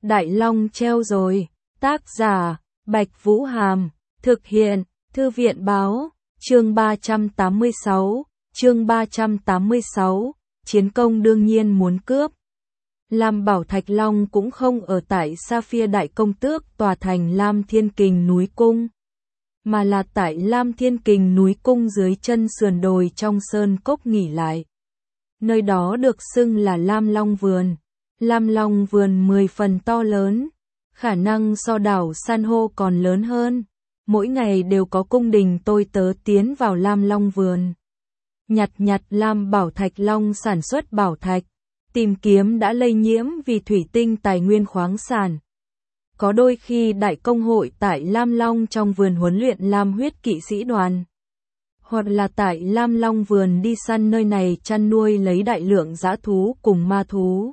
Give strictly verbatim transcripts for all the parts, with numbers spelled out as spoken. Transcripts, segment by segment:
Đại Long treo rồi. Tác giả, Bạch Vũ Hàm. Thực hiện, Thư viện Báo. Chương ba trăm tám mươi sáu. Chương ba trăm tám mươi sáu. Chiến công đương nhiên muốn cướp. Lam Bảo Thạch Long cũng không ở tại Sapphire Đại Công Tước tòa thành Lam Thiên Kình núi cung, mà là tại Lam Thiên Kình núi cung dưới chân sườn đồi trong sơn cốc nghỉ lại. Nơi đó được xưng là Lam Long Vườn. Lam Long Vườn mười phần to lớn, khả năng so đảo san hô còn lớn hơn. Mỗi ngày đều có cung đình tôi tớ tiến vào Lam Long Vườn, nhặt nhặt Lam Bảo Thạch Long sản xuất bảo thạch, tìm kiếm đã lây nhiễm vì thủy tinh tài nguyên khoáng sản. Có đôi khi đại công hội tại Lam Long trong vườn huấn luyện Lam huyết kỵ sĩ đoàn, hoặc là tại Lam Long Vườn đi săn, nơi này chăn nuôi lấy đại lượng dã thú cùng ma thú,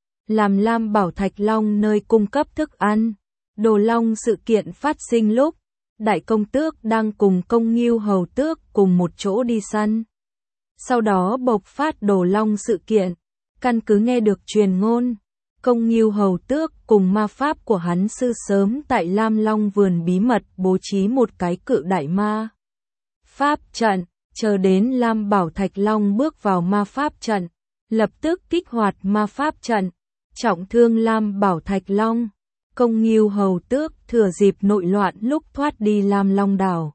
làm Lam Bảo Thạch Long nơi cung cấp thức ăn. Đồ Long sự kiện phát sinh lúc Đại Công Tước đang cùng Công Ngưu Hầu Tước cùng một chỗ đi săn. Sau đó bộc phát Đồ Long sự kiện, căn cứ nghe được truyền ngôn, Công Ngưu Hầu Tước cùng ma pháp của hắn sư sớm tại Lam Long Vườn bí mật bố trí một cái cự đại ma pháp trận, chờ đến Lam Bảo Thạch Long bước vào ma pháp trận, lập tức kích hoạt ma pháp trận, trọng thương Lam Bảo Thạch Long. Công Ngưu Hầu Tước thừa dịp nội loạn lúc thoát đi Lam Long đảo.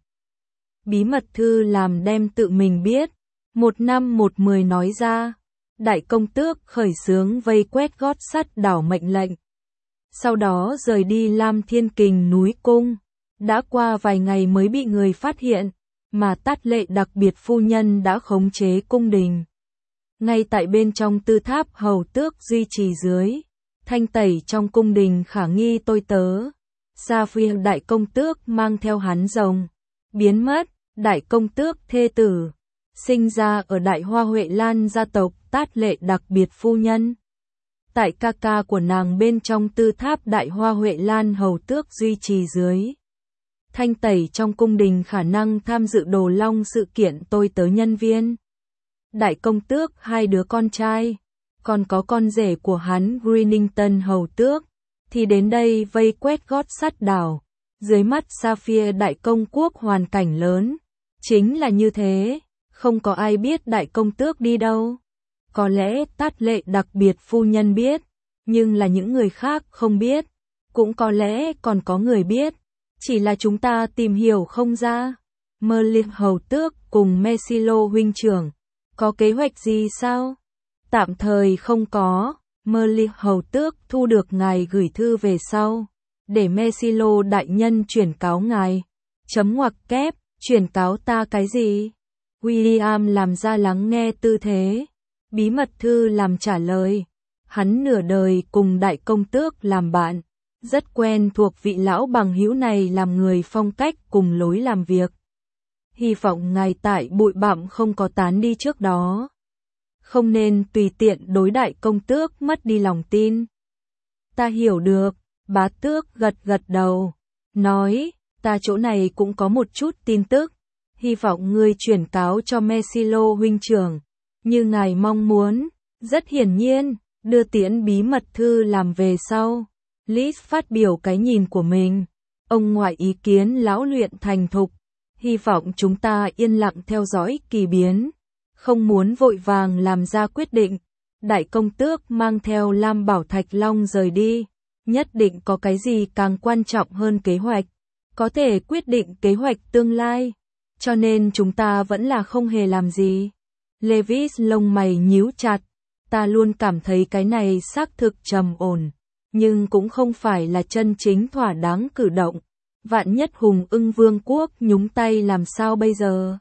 Bí mật thư làm đem tự mình biết, một năm một mười nói ra. Đại Công Tước khởi xướng vây quét gót sắt đảo mệnh lệnh, sau đó rời đi Lam Thiên Kình núi cung. Đã qua vài ngày mới bị người phát hiện, mà Tát Lệ đặc biệt phu nhân đã khống chế cung đình. Ngay tại bên trong tư tháp Hầu Tước duy trì dưới, thanh tẩy trong cung đình khả nghi tôi tớ. Sapphire Đại Công Tước mang theo hắn rồng, biến mất. Đại Công Tước thê tử, sinh ra ở Đại Hoa Huệ Lan gia tộc Tát Lệ đặc biệt phu nhân. Tại ca ca của nàng bên trong tư tháp Đại Hoa Huệ Lan Hầu Tước duy trì dưới, thanh tẩy trong cung đình khả năng tham dự Đồ Long sự kiện tôi tớ nhân viên. Đại Công Tước hai đứa con trai, còn có con rể của hắn Greenington Hầu Tước, thì đến đây vây quét gót sắt đảo. Dưới mắt Sapphire Đại Công Quốc hoàn cảnh lớn, chính là như thế, không có ai biết Đại Công Tước đi đâu. Có lẽ Tát Lệ đặc biệt phu nhân biết, nhưng là những người khác không biết. Cũng có lẽ còn có người biết, chỉ là chúng ta tìm hiểu không ra. Merlin Hầu Tước cùng Mesilo huynh trưởng, có kế hoạch gì sao? Tạm thời không có. Merlin Hầu Tước thu được ngài gửi thư về sau, để Mesilo đại nhân chuyển cáo ngài. Chấm ngoặc kép, chuyển cáo ta cái gì? William làm ra lắng nghe tư thế. Bí mật thư làm trả lời. Hắn nửa đời cùng Đại Công Tước làm bạn, rất quen thuộc vị lão bằng hữu này làm người phong cách cùng lối làm việc. Hy vọng ngài tại bụi bặm không có tán đi trước đó, không nên tùy tiện đối Đại Công Tước mất đi lòng tin. Ta hiểu được. Bá Tước gật gật đầu, nói, ta chỗ này cũng có một chút tin tức, hy vọng ngươi chuyển cáo cho Mesilo huynh trưởng, như ngài mong muốn. Rất hiển nhiên, đưa tiễn bí mật thư làm về sau, Liz phát biểu cái nhìn của mình. Ông ngoại ý kiến lão luyện thành thục, hy vọng chúng ta yên lặng theo dõi kỳ biến, không muốn vội vàng làm ra quyết định. Đại Công Tước mang theo Lam Bảo Thạch Long rời đi, nhất định có cái gì càng quan trọng hơn kế hoạch, có thể quyết định kế hoạch tương lai, cho nên chúng ta vẫn là không hề làm gì. Levis lông mày nhíu chặt, ta luôn cảm thấy cái này xác thực trầm ổn, nhưng cũng không phải là chân chính thỏa đáng cử động. Vạn nhất Hùng Ưng Vương quốc nhúng tay làm sao bây giờ?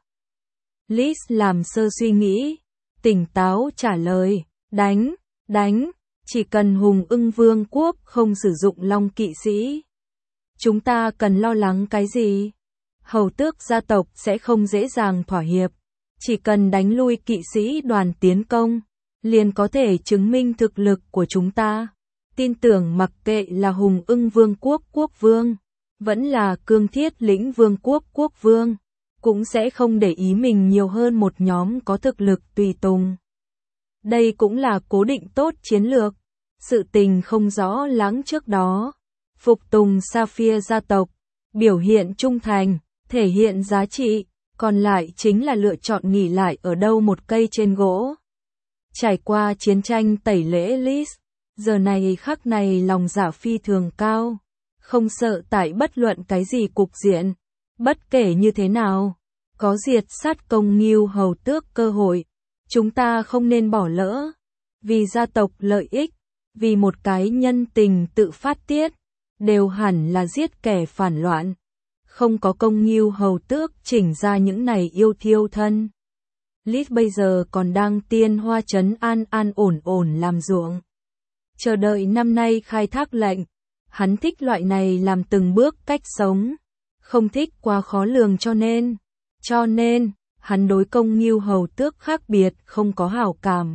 Liz làm sơ suy nghĩ, tỉnh táo trả lời, đánh, đánh, chỉ cần Hùng Ưng Vương quốc không sử dụng Long kỵ sĩ. Chúng ta cần lo lắng cái gì? Hầu Tước gia tộc sẽ không dễ dàng thỏa hiệp, chỉ cần đánh lui kỵ sĩ đoàn tiến công, liền có thể chứng minh thực lực của chúng ta. Tin tưởng mặc kệ là Hùng Ưng Vương quốc quốc vương, vẫn là Cương Thiết Lĩnh Vương quốc quốc vương, cũng sẽ không để ý mình nhiều hơn một nhóm có thực lực tùy tùng. Đây cũng là cố định tốt chiến lược. sự tình không rõ lắng trước đó. Phục tùng Sapphire gia tộc, biểu hiện trung thành, thể hiện giá trị, còn lại chính là lựa chọn nghỉ lại ở đâu một cây trên gỗ. Trải qua chiến tranh tẩy lễ Liz, giờ này khắc này lòng dạ phi thường cao, không sợ tại bất luận cái gì cục diện, bất kể như thế nào, có diệt sát công Ngưu hầu tước cơ hội, chúng ta không nên bỏ lỡ, vì gia tộc lợi ích, vì một cái nhân tình tự phát tiết, đều hẳn là giết kẻ phản loạn, không có công Ngưu hầu tước chỉnh ra những này yêu thiêu thân. Liz bây giờ còn đang tiên hoa trấn an an ổn ổn làm ruộng. Chờ đợi năm nay khai thác lệnh, hắn thích loại này làm từng bước cách sống, không thích quá khó lường cho nên, cho nên, hắn đối công Ngưu hầu tước khác biệt không có hảo cảm.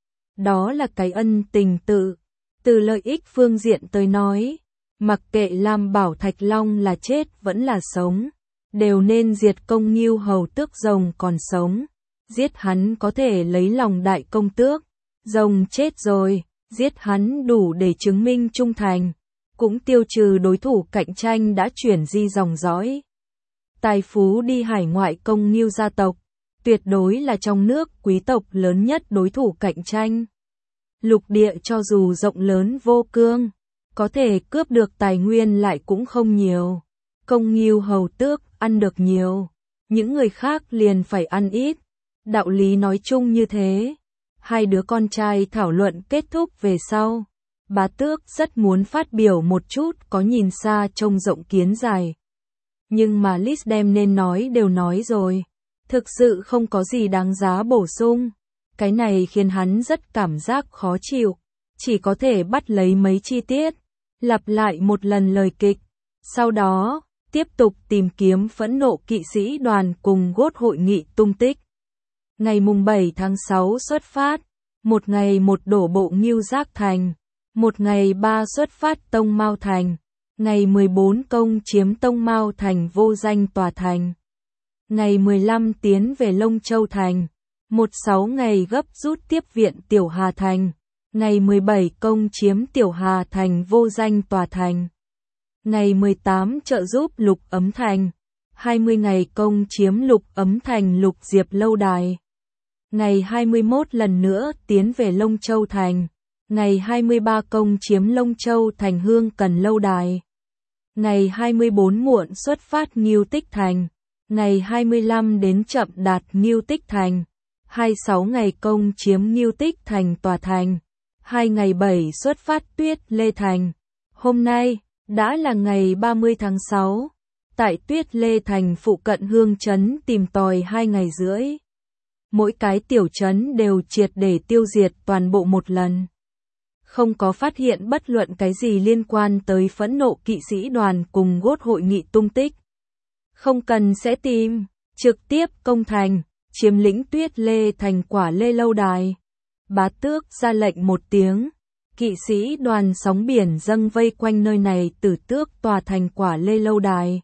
Đó là cái ân tình tự, từ lợi ích phương diện tới nói, mặc kệ Lam Bảo Thạch Long là chết vẫn là sống, đều nên diệt công Ngưu hầu tước rồng còn sống. Giết hắn có thể lấy lòng đại công tước, rồng chết rồi, giết hắn đủ để chứng minh trung thành, cũng tiêu trừ đối thủ cạnh tranh đã chuyển di dòng dõi. Tài phú đi hải ngoại công Ngưu gia tộc, tuyệt đối là trong nước quý tộc lớn nhất đối thủ cạnh tranh. Lục địa cho dù rộng lớn vô cương, có thể cướp được tài nguyên lại cũng không nhiều. Công Ngưu hầu tước ăn được nhiều, những người khác liền phải ăn ít. Đạo lý nói chung như thế. Hai đứa con trai thảo luận kết thúc về sau. Bá tước rất muốn phát biểu một chút có nhìn xa trông rộng kiến dài. Nhưng mà Liz đem nên nói đều nói rồi. Thực sự không có gì đáng giá bổ sung. Cái này khiến hắn rất cảm giác khó chịu. Chỉ có thể bắt lấy mấy chi tiết. Lặp lại một lần lời kịch. Sau đó, tiếp tục tìm kiếm phẫn nộ kỵ sĩ đoàn cùng gốt hội nghị tung tích. Ngày mùng bảy tháng sáu xuất phát, một ngày một đổ bộ Ngưu Giác Thành, một ngày ba xuất phát Tông Mao Thành, ngày mười bốn công chiếm Tông Mao Thành vô danh tòa thành, ngày mười lăm tiến về Lông Châu Thành, một sáu ngày gấp rút tiếp viện Tiểu Hà Thành, ngày mười bảy công chiếm Tiểu Hà Thành vô danh tòa thành, ngày mười tám trợ giúp Lục Ấm Thành, hai mươi ngày công chiếm Lục Ấm Thành Lục Diệp Lâu Đài. Ngày hai mươi mốt lần nữa tiến về Lông Châu Thành, ngày hai mươi ba công chiếm Lông Châu Thành Hương Cần Lâu Đài, ngày hai mươi bốn muộn xuất phát Ngưu Tích Thành, ngày hai mươi lăm đến chậm đạt Ngưu Tích Thành, hai mươi sáu ngày công chiếm Ngưu Tích Thành tòa thành, hai ngày bảy xuất phát Tuyết Lê Thành. Hôm nay, đã là ngày ba mươi tháng sáu, tại Tuyết Lê Thành phụ cận Hương Trấn tìm tòi hai ngày rưỡi. Mỗi cái tiểu trấn đều triệt để tiêu diệt toàn bộ một lần. Không có phát hiện bất luận cái gì liên quan tới phẫn nộ kỵ sĩ đoàn cùng gốt hội nghị tung tích. Không cần sẽ tìm, trực tiếp công thành, chiếm lĩnh Tuyết Lê Thành Quả Lê Lâu Đài. Bá tước ra lệnh một tiếng, kỵ sĩ đoàn sóng biển dâng vây quanh nơi này tử tước tòa thành Quả Lê Lâu Đài.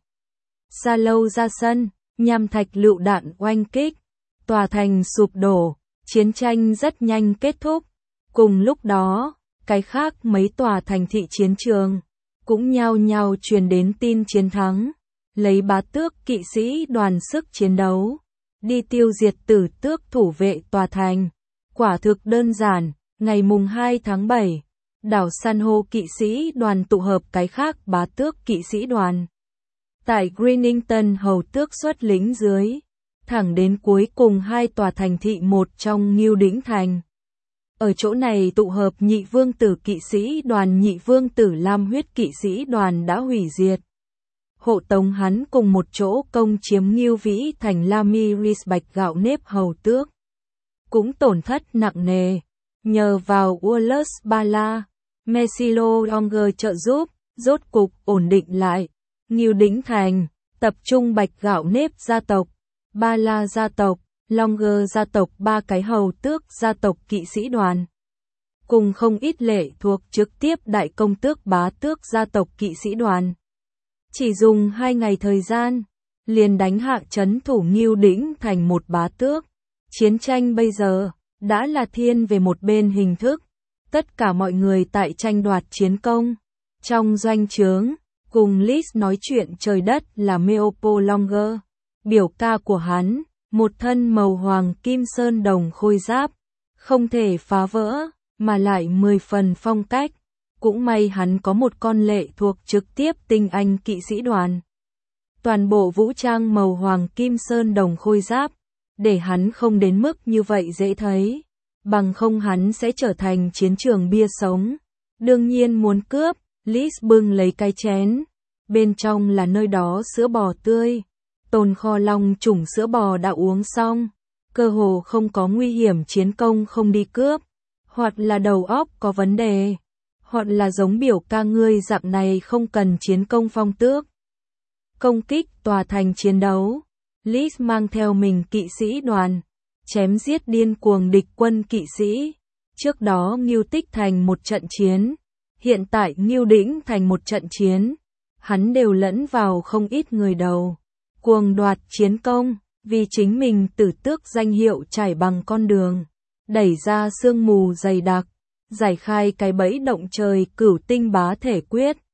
Sa Lâu ra sân, nham thạch lựu đạn oanh kích. Tòa thành sụp đổ, chiến tranh rất nhanh kết thúc. Cùng lúc đó, cái khác mấy tòa thành thị chiến trường cũng nhao nhao truyền đến tin chiến thắng, lấy bá tước kỵ sĩ đoàn sức chiến đấu, đi tiêu diệt tử tước thủ vệ tòa thành. Quả thực đơn giản, ngày mùng hai tháng bảy, đảo san hô kỵ sĩ đoàn tụ hợp cái khác bá tước kỵ sĩ đoàn. Tại Greenington hầu tước xuất lính dưới. Thẳng đến cuối cùng hai tòa thành thị một trong Ngưu Đĩnh Thành. Ở chỗ này tụ hợp nhị vương tử kỵ sĩ đoàn nhị vương tử Lam huyết kỵ sĩ đoàn đã hủy diệt. Hộ tống hắn cùng một chỗ công chiếm Ngưu Vĩ Thành Lamiris bạch gạo nếp hầu tước. Cũng tổn thất nặng nề. Nhờ vào Wallace Bala, Messilo Longer trợ giúp, rốt cục ổn định lại. Ngưu Đĩnh Thành, tập trung bạch gạo nếp gia tộc. Ba La gia tộc, Longer gia tộc ba cái hầu tước gia tộc kỵ sĩ đoàn. Cùng không ít lệ thuộc trực tiếp đại công tước bá tước gia tộc kỵ sĩ đoàn. Chỉ dùng hai ngày thời gian, liền đánh hạ trấn thủ Ngưu Đĩnh Thành một bá tước. Chiến tranh bây giờ, đã là thiên về một bên hình thức, Tất cả mọi người tại tranh đoạt chiến công. Trong doanh trướng, cùng Lis nói chuyện trời đất là Meopolonger, biểu ca của hắn, một thân màu hoàng kim sơn đồng khôi giáp, không thể phá vỡ, mà lại mười phần phong cách. Cũng may hắn có một con lệ thuộc trực tiếp tinh anh kỵ sĩ đoàn. Toàn bộ vũ trang màu hoàng kim sơn đồng khôi giáp, để hắn không đến mức như vậy dễ thấy, bằng không hắn sẽ trở thành chiến trường bia sống. Đương nhiên muốn cướp, Lis bưng lấy cái chén, bên trong là nơi đó sữa bò tươi, tồn kho long chủng sữa bò đã uống xong, cơ hồ không có nguy hiểm chiến công không đi cướp, hoặc là đầu óc có vấn đề, hoặc là giống biểu ca ngươi dặm này không cần chiến công phong tước. Công kích tòa thành chiến đấu, Lis mang theo mình kỵ sĩ đoàn, chém giết điên cuồng địch quân kỵ sĩ. Trước đó Ngưu Tích thành một trận chiến, hiện tại Ngưu Đĩnh thành một trận chiến, hắn đều lẫn vào không ít người đầu, cuồng đoạt chiến công, vì chính mình tử tước danh hiệu trải bằng con đường, đẩy ra sương mù dày đặc, giải khai cái bẫy động trời cửu tinh bá thể quyết.